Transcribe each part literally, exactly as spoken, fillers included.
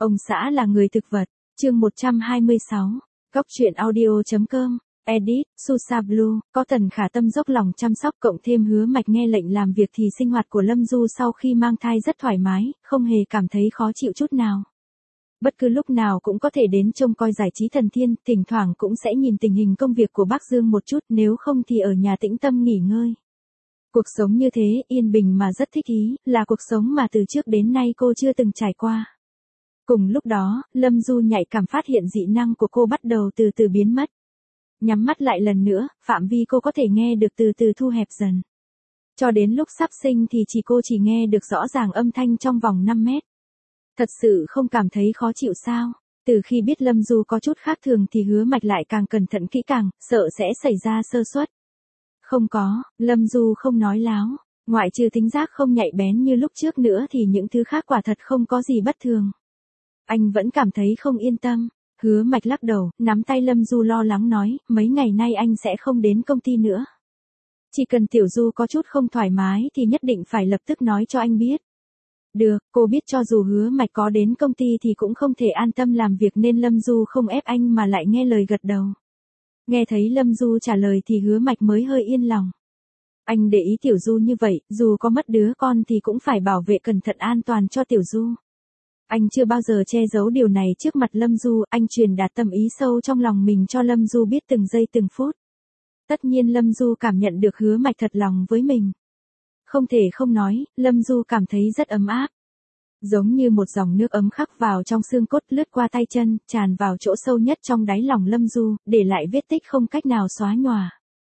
Ông xã là người thực vật, chương một trăm hai mươi sáu, Góc truyện audio.com, edit, Susa Blue, có Tần Khả Tâm dốc lòng chăm sóc cộng thêm Hứa Mạch nghe lệnh làm việc thì sinh hoạt của Lâm Du sau khi mang thai rất thoải mái, không hề cảm thấy khó chịu chút nào. Bất cứ lúc nào cũng có thể đến trông coi giải trí thần thiên, thỉnh thoảng cũng sẽ nhìn tình hình công việc của bác Dương một chút, nếu không thì ở nhà tĩnh tâm nghỉ ngơi. Cuộc sống như thế, yên bình mà rất thích ý, là cuộc sống mà từ trước đến nay cô chưa từng trải qua. Cùng lúc đó, Lâm Du nhạy cảm phát hiện dị năng của cô bắt đầu từ từ biến mất. Nhắm mắt lại lần nữa, phạm vi cô có thể nghe được từ từ thu hẹp dần. Cho đến lúc sắp sinh thì chỉ cô chỉ nghe được rõ ràng âm thanh trong vòng năm mét. Thật sự không cảm thấy khó chịu sao? Từ khi biết Lâm Du có chút khác thường thì Hứa Mạch lại càng cẩn thận kỹ càng, sợ sẽ xảy ra sơ suất. Không có, Lâm Du không nói láo, ngoại trừ thính giác không nhạy bén như lúc trước nữa thì những thứ khác quả thật không có gì bất thường. Anh vẫn cảm thấy không yên tâm. Hứa Mạch lắc đầu, nắm tay Lâm Du lo lắng nói, mấy ngày nay anh sẽ không đến công ty nữa. Chỉ cần Tiểu Du có chút không thoải mái thì nhất định phải lập tức nói cho anh biết. Được, cô biết cho dù Hứa Mạch có đến công ty thì cũng không thể an tâm làm việc nên Lâm Du không ép anh mà lại nghe lời gật đầu. Nghe thấy Lâm Du trả lời thì Hứa Mạch mới hơi yên lòng. Anh để ý Tiểu Du như vậy, dù có mất đứa con thì cũng phải bảo vệ cẩn thận an toàn cho Tiểu Du. Anh chưa bao giờ che giấu điều này trước mặt Lâm Du, anh truyền đạt tâm ý sâu trong lòng mình cho Lâm Du biết từng giây từng phút. Tất nhiên Lâm Du cảm nhận được Hứa Mạch thật lòng với mình. Không thể không nói, Lâm Du cảm thấy rất ấm áp. Giống như một dòng nước ấm khắc vào trong xương cốt lướt qua tay chân, tràn vào chỗ sâu nhất trong đáy lòng Lâm Du, để lại vết tích không cách nào xóa nhòa.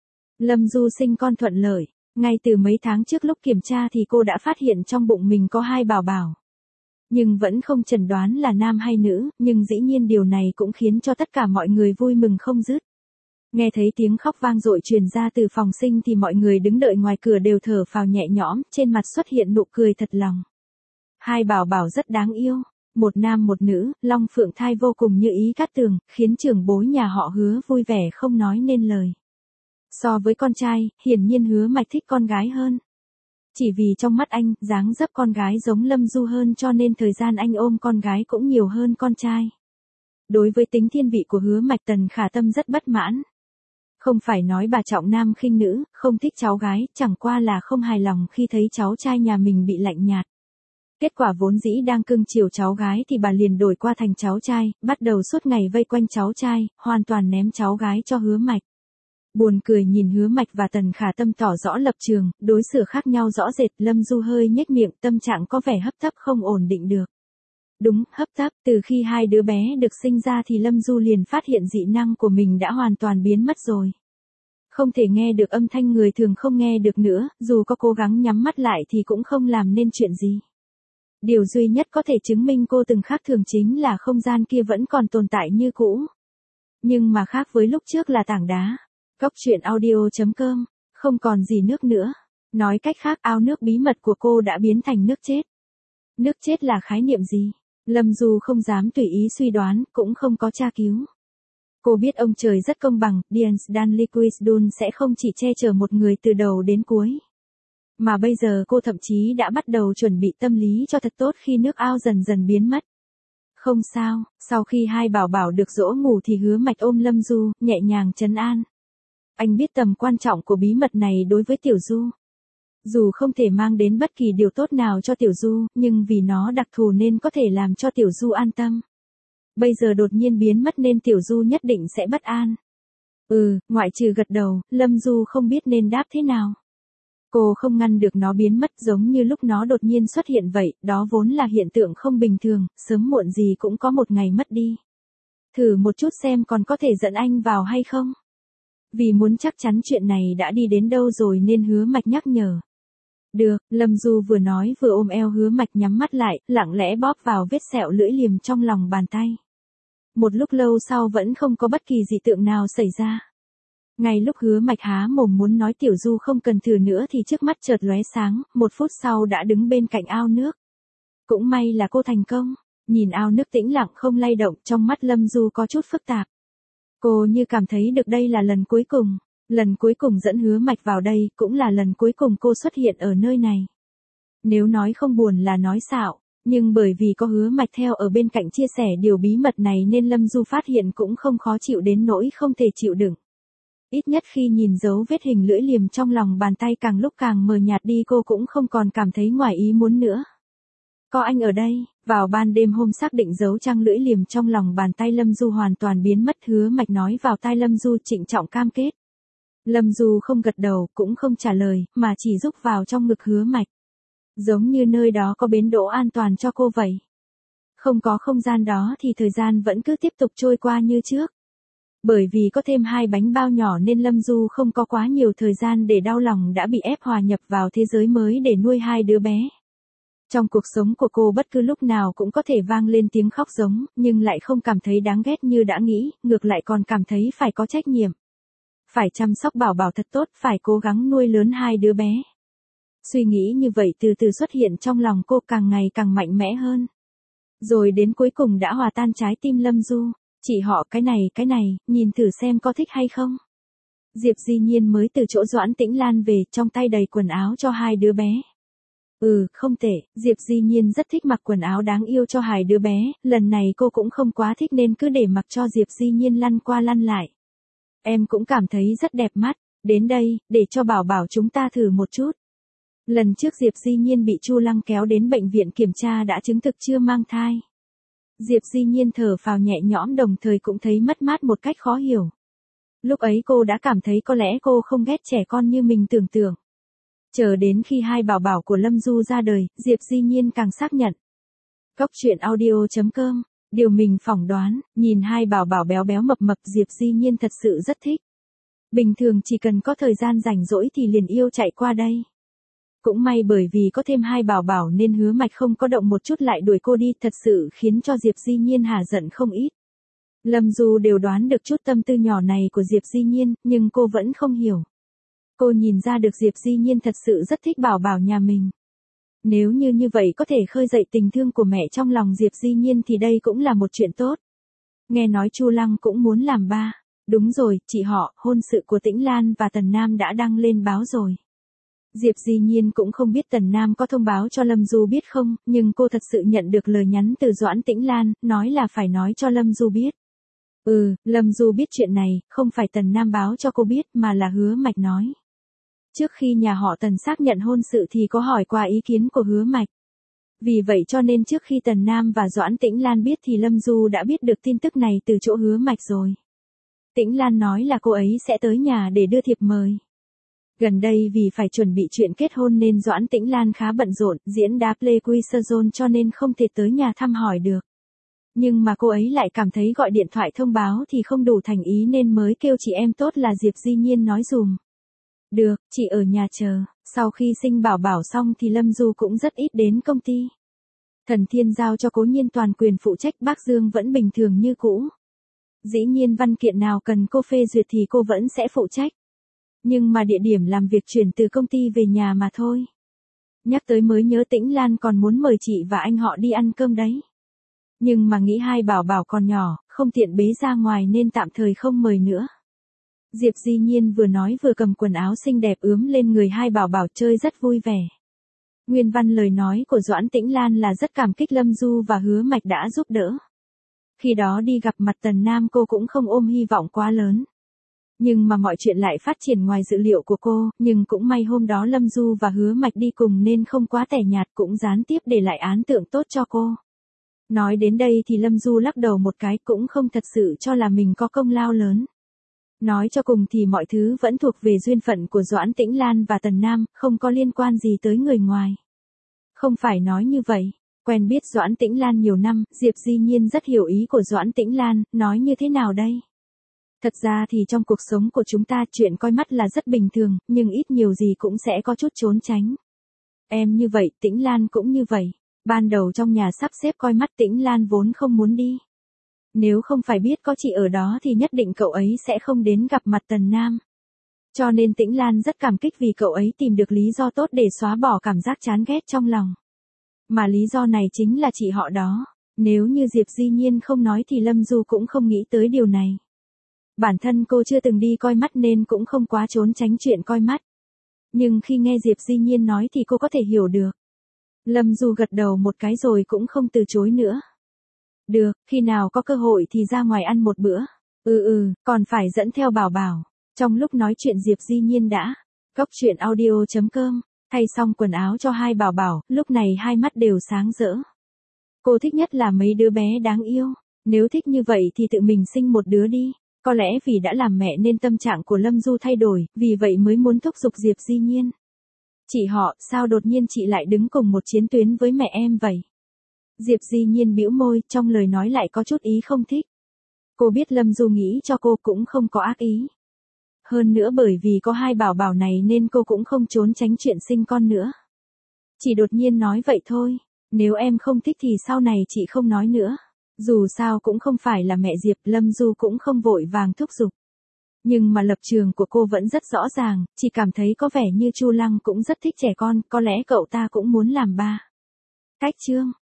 Lâm Du sinh con thuận lợi, ngay từ mấy tháng trước lúc kiểm tra thì cô đã phát hiện trong bụng mình có hai bảo bảo. Nhưng vẫn không chẩn đoán là nam hay nữ, nhưng dĩ nhiên điều này cũng khiến cho tất cả mọi người vui mừng không dứt. Nghe thấy tiếng khóc vang dội truyền ra từ phòng sinh thì mọi người đứng đợi ngoài cửa đều thở phào nhẹ nhõm, trên mặt xuất hiện nụ cười thật lòng. Hai bảo bảo rất đáng yêu, một nam một nữ, long phượng thai vô cùng như ý cát tường, khiến trưởng bối nhà họ Hứa vui vẻ không nói nên lời. So với con trai, hiển nhiên Hứa Mạch thích con gái hơn. Chỉ vì trong mắt anh, dáng dấp con gái giống Lâm Du hơn cho nên thời gian anh ôm con gái cũng nhiều hơn con trai. Đối với tính thiên vị của Hứa Mạch, Tần Khả Tâm rất bất mãn. Không phải nói bà trọng nam khinh nữ, không thích cháu gái, chẳng qua là không hài lòng khi thấy cháu trai nhà mình bị lạnh nhạt. Kết quả vốn dĩ đang cưng chiều cháu gái thì bà liền đổi qua thành cháu trai, bắt đầu suốt ngày vây quanh cháu trai, hoàn toàn ném cháu gái cho Hứa Mạch. Buồn cười nhìn Hứa Mạch và Tần Khả Tâm tỏ rõ lập trường, đối xử khác nhau rõ rệt, Lâm Du hơi nhếch miệng, tâm trạng có vẻ hấp tấp không ổn định được. Đúng, hấp tấp, từ khi hai đứa bé được sinh ra thì Lâm Du liền phát hiện dị năng của mình đã hoàn toàn biến mất rồi. Không thể nghe được âm thanh người thường không nghe được nữa, dù có cố gắng nhắm mắt lại thì cũng không làm nên chuyện gì. Điều duy nhất có thể chứng minh cô từng khác thường chính là không gian kia vẫn còn tồn tại như cũ. Nhưng mà khác với lúc trước là tảng đá. Góc truyện audio.com, không còn gì nước nữa. Nói cách khác, ao nước bí mật của cô đã biến thành nước chết. Nước chết là khái niệm gì? Lâm Du không dám tùy ý suy đoán, cũng không có tra cứu. Cô biết ông trời rất công bằng, Dian Stanley Quisdon sẽ không chỉ che chở một người từ đầu đến cuối. Mà bây giờ cô thậm chí đã bắt đầu chuẩn bị tâm lý cho thật tốt khi nước ao dần dần biến mất. Không sao, sau khi hai bảo bảo được dỗ ngủ thì Hứa Mạch ôm Lâm Du, nhẹ nhàng trấn an. Anh biết tầm quan trọng của bí mật này đối với Tiểu Du. Dù không thể mang đến bất kỳ điều tốt nào cho Tiểu Du, nhưng vì nó đặc thù nên có thể làm cho Tiểu Du an tâm. Bây giờ đột nhiên biến mất nên Tiểu Du nhất định sẽ bất an. Ừ, ngoại trừ gật đầu, Lâm Du không biết nên đáp thế nào. Cô không ngăn được nó biến mất giống như lúc nó đột nhiên xuất hiện vậy, đó vốn là hiện tượng không bình thường, sớm muộn gì cũng có một ngày mất đi. Thử một chút xem còn có thể dẫn anh vào hay không. Vì muốn chắc chắn chuyện này đã đi đến đâu rồi nên Hứa Mạch nhắc nhở. Được, Lâm Du vừa nói vừa ôm eo Hứa Mạch nhắm mắt lại, lặng lẽ bóp vào vết sẹo lưỡi liềm trong lòng bàn tay. Một lúc lâu sau vẫn không có bất kỳ dị tượng nào xảy ra. Ngay lúc Hứa Mạch há mồm muốn nói Tiểu Du không cần thử nữa thì trước mắt chợt lóe sáng, một phút sau đã đứng bên cạnh ao nước. Cũng may là cô thành công, nhìn ao nước tĩnh lặng không lay động, trong mắt Lâm Du có chút phức tạp. Cô như cảm thấy được đây là lần cuối cùng, lần cuối cùng dẫn Hứa Mạch vào đây, cũng là lần cuối cùng cô xuất hiện ở nơi này. Nếu nói không buồn là nói xạo, Nhưng bởi vì có Hứa Mạch theo ở bên cạnh chia sẻ điều bí mật này nên Lâm Du phát hiện cũng không khó chịu đến nỗi không thể chịu đựng. Ít nhất khi nhìn dấu vết hình lưỡi liềm trong lòng bàn tay càng lúc càng mờ nhạt đi cô cũng không còn cảm thấy ngoài ý muốn nữa. Có anh ở đây, vào ban đêm hôm xác định dấu trăng lưỡi liềm trong lòng bàn tay Lâm Du hoàn toàn biến mất. Hứa Mạch nói vào tai Lâm Du trịnh trọng cam kết. Lâm Du không gật đầu cũng không trả lời mà chỉ rúc vào trong ngực Hứa Mạch. Giống như nơi đó có bến đỗ an toàn cho cô vậy. Không có không gian đó thì thời gian vẫn cứ tiếp tục trôi qua như trước. Bởi vì có thêm hai bánh bao nhỏ nên Lâm Du không có quá nhiều thời gian để đau lòng đã bị ép hòa nhập vào thế giới mới để nuôi hai đứa bé. Trong cuộc sống của cô bất cứ lúc nào cũng có thể vang lên tiếng khóc giống, nhưng lại không cảm thấy đáng ghét như đã nghĩ, ngược lại còn cảm thấy phải có trách nhiệm. Phải chăm sóc Bảo Bảo thật tốt, phải cố gắng nuôi lớn hai đứa bé. Suy nghĩ như vậy từ từ xuất hiện trong lòng cô càng ngày càng mạnh mẽ hơn. Rồi đến cuối cùng đã hòa tan trái tim Lâm Du. Chị họ cái này cái này, nhìn thử xem có thích hay không. Diệp Di Nhiên mới từ chỗ Doãn Tĩnh Lan về, trong tay đầy quần áo cho hai đứa bé. Ừ, không tệ, Diệp Di Nhiên rất thích mặc quần áo đáng yêu cho hai đứa bé, lần này cô cũng không quá thích nên cứ để mặc cho Diệp Di Nhiên lăn qua lăn lại. Em cũng cảm thấy rất đẹp mắt, đến đây, để cho Bảo Bảo chúng ta thử một chút. Lần trước Diệp Di Nhiên bị Chu Lăng kéo đến bệnh viện kiểm tra đã chứng thực chưa mang thai. Diệp Di Nhiên thở phào nhẹ nhõm đồng thời cũng thấy mất mát một cách khó hiểu. Lúc ấy cô đã cảm thấy có lẽ cô không ghét trẻ con như mình tưởng tượng. Chờ đến khi hai bảo bảo của Lâm Du ra đời, Diệp Di Nhiên càng xác nhận. Cốc truyện audio chấm com, điều mình phỏng đoán, nhìn hai bảo bảo béo béo mập mập Diệp Di Nhiên thật sự rất thích. Bình thường chỉ cần có thời gian rảnh rỗi thì liền yêu chạy qua đây. Cũng may bởi vì có thêm hai bảo bảo nên Hứa Mạch không có động một chút lại đuổi cô đi, thật sự khiến cho Diệp Di Nhiên hả giận không ít. Lâm Du đều đoán được chút tâm tư nhỏ này của Diệp Di Nhiên, nhưng cô vẫn không hiểu. Cô nhìn ra được Diệp Di Nhiên thật sự rất thích bảo bảo nhà mình. Nếu như như vậy có thể khơi dậy tình thương của mẹ trong lòng Diệp Di Nhiên thì đây cũng là một chuyện tốt. Nghe nói Chu Lăng cũng muốn làm ba. Đúng rồi, chị họ, hôn sự của Tĩnh Lan và Tần Nam đã đăng lên báo rồi. Diệp Di Nhiên cũng không biết Tần Nam có thông báo cho Lâm Du biết không, nhưng cô thật sự nhận được lời nhắn từ Doãn Tĩnh Lan, nói là phải nói cho Lâm Du biết. Ừ, Lâm Du biết chuyện này, không phải Tần Nam báo cho cô biết mà là Hứa Mạch nói. Trước khi nhà họ Tần xác nhận hôn sự thì có hỏi qua ý kiến của Hứa Mạch. Vì vậy cho nên trước khi Tần Nam và Doãn Tĩnh Lan biết thì Lâm Du đã biết được tin tức này từ chỗ Hứa Mạch rồi. Tĩnh Lan nói là cô ấy sẽ tới nhà để đưa thiệp mời. Gần đây vì phải chuẩn bị chuyện kết hôn nên Doãn Tĩnh Lan khá bận rộn, diễn đá Playquiz Zone cho nên không thể tới nhà thăm hỏi được. Nhưng mà cô ấy lại cảm thấy gọi điện thoại thông báo thì không đủ thành ý nên mới kêu chị em tốt là Diệp Di Nhiên nói dùm. Được, chị ở nhà chờ. Sau khi sinh bảo bảo xong thì Lâm Du cũng rất ít đến công ty. Thần Thiên giao cho Cố Nhiên toàn quyền phụ trách, Bác Dương vẫn bình thường như cũ. Dĩ nhiên văn kiện nào cần cô phê duyệt thì cô vẫn sẽ phụ trách. Nhưng mà địa điểm làm việc chuyển từ công ty về nhà mà thôi. Nhắc tới mới nhớ Tĩnh Lan còn muốn mời chị và anh họ đi ăn cơm đấy. Nhưng mà nghĩ hai bảo bảo còn nhỏ, không tiện bế ra ngoài nên tạm thời không mời nữa. Diệp Di Nhiên vừa nói vừa cầm quần áo xinh đẹp ướm lên người hai bảo bảo chơi rất vui vẻ. Nguyên văn lời nói của Doãn Tĩnh Lan là rất cảm kích Lâm Du và Hứa Mạch đã giúp đỡ. Khi đó đi gặp mặt Tần Nam cô cũng không ôm hy vọng quá lớn. Nhưng mà mọi chuyện lại phát triển ngoài dự liệu của cô, nhưng cũng may hôm đó Lâm Du và Hứa Mạch đi cùng nên không quá tẻ nhạt, cũng gián tiếp để lại ấn tượng tốt cho cô. Nói đến đây thì Lâm Du lắc đầu một cái, cũng không thật sự cho là mình có công lao lớn. Nói cho cùng thì mọi thứ vẫn thuộc về duyên phận của Doãn Tĩnh Lan và Tần Nam, không có liên quan gì tới người ngoài. Không phải nói như vậy, quen biết Doãn Tĩnh Lan nhiều năm, Diệp Di Nhiên rất hiểu ý của Doãn Tĩnh Lan, nói như thế nào đây? Thật ra thì trong cuộc sống của chúng ta chuyện coi mắt là rất bình thường, nhưng ít nhiều gì cũng sẽ có chút trốn tránh. Em như vậy, Tĩnh Lan cũng như vậy. Ban đầu trong nhà sắp xếp coi mắt Tĩnh Lan vốn không muốn đi. Nếu không phải biết có chị ở đó thì nhất định cậu ấy sẽ không đến gặp mặt Tần Nam. Cho nên Tĩnh Lan rất cảm kích vì cậu ấy tìm được lý do tốt để xóa bỏ cảm giác chán ghét trong lòng. Mà lý do này chính là chị họ đó. Nếu như Diệp Di Nhiên không nói thì Lâm Du cũng không nghĩ tới điều này. Bản thân cô chưa từng đi coi mắt nên cũng không quá trốn tránh chuyện coi mắt. Nhưng khi nghe Diệp Di Nhiên nói thì cô có thể hiểu được. Lâm Du gật đầu một cái rồi cũng không từ chối nữa. Được, khi nào có cơ hội thì ra ngoài ăn một bữa. Ừ ừ, còn phải dẫn theo Bảo Bảo. Trong lúc nói chuyện Diệp Di Nhiên đã. Góc chuyện audio chấm com. Thay xong quần áo cho hai Bảo Bảo, lúc này hai mắt đều sáng rỡ. Cô thích nhất là mấy đứa bé đáng yêu. Nếu thích như vậy thì tự mình sinh một đứa đi. Có lẽ vì đã làm mẹ nên tâm trạng của Lâm Du thay đổi, vì vậy mới muốn thúc giục Diệp Di Nhiên. Chị họ, sao đột nhiên chị lại đứng cùng một chiến tuyến với mẹ em vậy? Diệp Di Nhiên bĩu môi, trong lời nói lại có chút ý không thích. Cô biết Lâm Du nghĩ cho cô cũng không có ác ý. Hơn nữa bởi vì có hai Bảo Bảo này nên cô cũng không trốn tránh chuyện sinh con nữa. Chỉ đột nhiên nói vậy thôi, nếu em không thích thì sau này chị không nói nữa. Dù sao cũng không phải là mẹ Diệp, Lâm Du cũng không vội vàng thúc giục. Nhưng mà lập trường của cô vẫn rất rõ ràng, chỉ cảm thấy có vẻ như Chu Lăng cũng rất thích trẻ con, có lẽ cậu ta cũng muốn làm ba. Cách chương